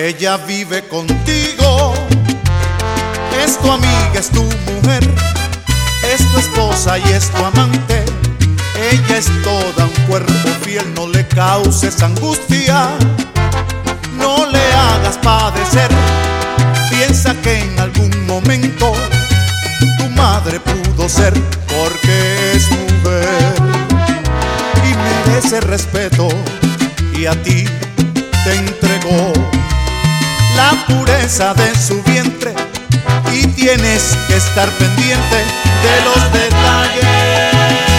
Ella vive contigo, es tu amiga, es tu mujer, es tu esposa y es tu amante. Ella es toda un cuerpo fiel, no le causes angustia, no le hagas padecer. Piensa que en algún momento tu madre pudo ser, porque es mujer y merece respeto, y a ti te entregó la pureza de su vientre, y tienes que estar pendiente de los detalles.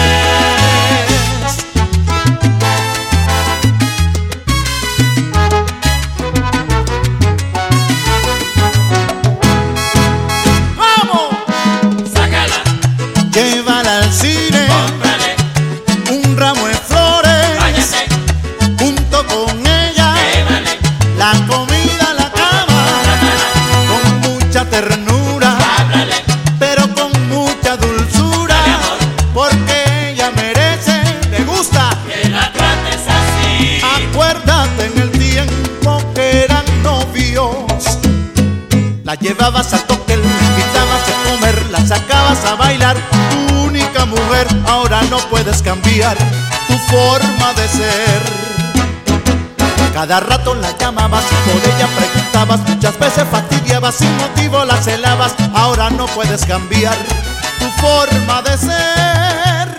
Llévala al cine, cómprale un ramo de flores, váyase junto con ella, llévale la comida a la cama, con mucha ternura, háblale, pero con mucha dulzura, amor, porque ella merece, le gusta que la trates así. Acuérdate en el tiempo que eran novios, la llevabas al toque, la invitabas a comer, la sacabas a bailar. Tu única mujer, ahora no puedes cambiar tu forma de ser. Cada rato la llamabas y por ella preguntabas, muchas veces fastidiabas, sin motivo la celabas. Ahora no puedes cambiar tu forma de ser.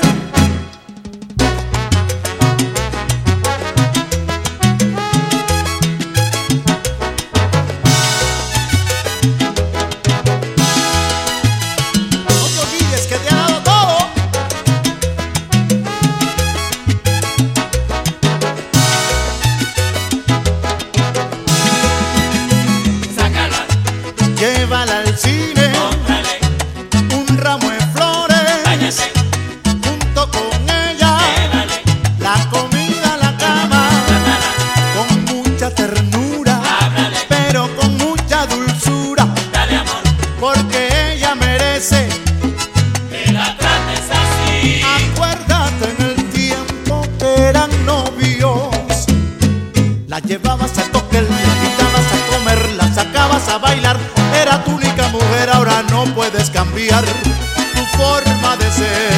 Llévala al cine, cómprale un ramo de flores, váyase junto con ella, llévale la comida a la cama, con mucha ternura, háblale, pero con mucha dulzura, dale amor, porque ella merece que la trates así. Acuérdate en el tiempo que eran novios, la llevabas al toque, la invitabas a comer, la sacabas a bailar. Era tu única mujer, ahora no puedes cambiar tu forma de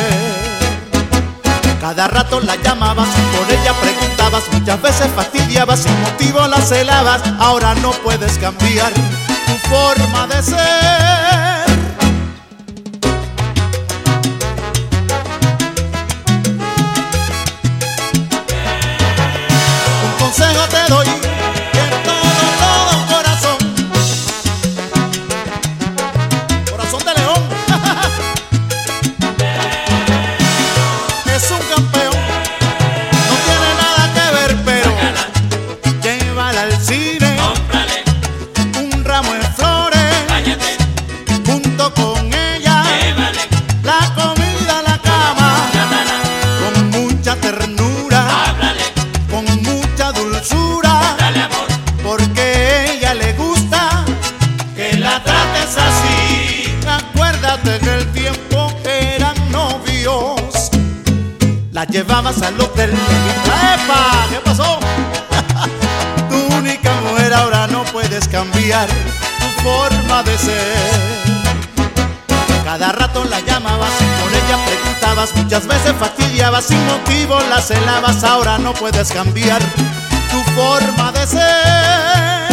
ser. Cada rato la llamabas y por ella preguntabas, muchas veces fastidiabas, sin motivo la celabas. Ahora no puedes cambiar tu forma de ser. Un consejo te doy, es un campeón, no tiene nada que ver, pero llévala al cine, cómprale un ramo de flores, váyate junto con ella, llévale la comida a la cama, con mucha ternura, háblale, con mucha dulzura, dale amor, porque ella le gusta que la trates así. Acuérdate que el tiempo que eran novios, la llevabas al hotel. ¡Epa! ¿Qué pasó? Tu única mujer, ahora no puedes cambiar tu forma de ser. Cada rato la llamabas y por ella preguntabas, muchas veces fastidiabas, sin motivo la celabas. Ahora no puedes cambiar tu forma de ser.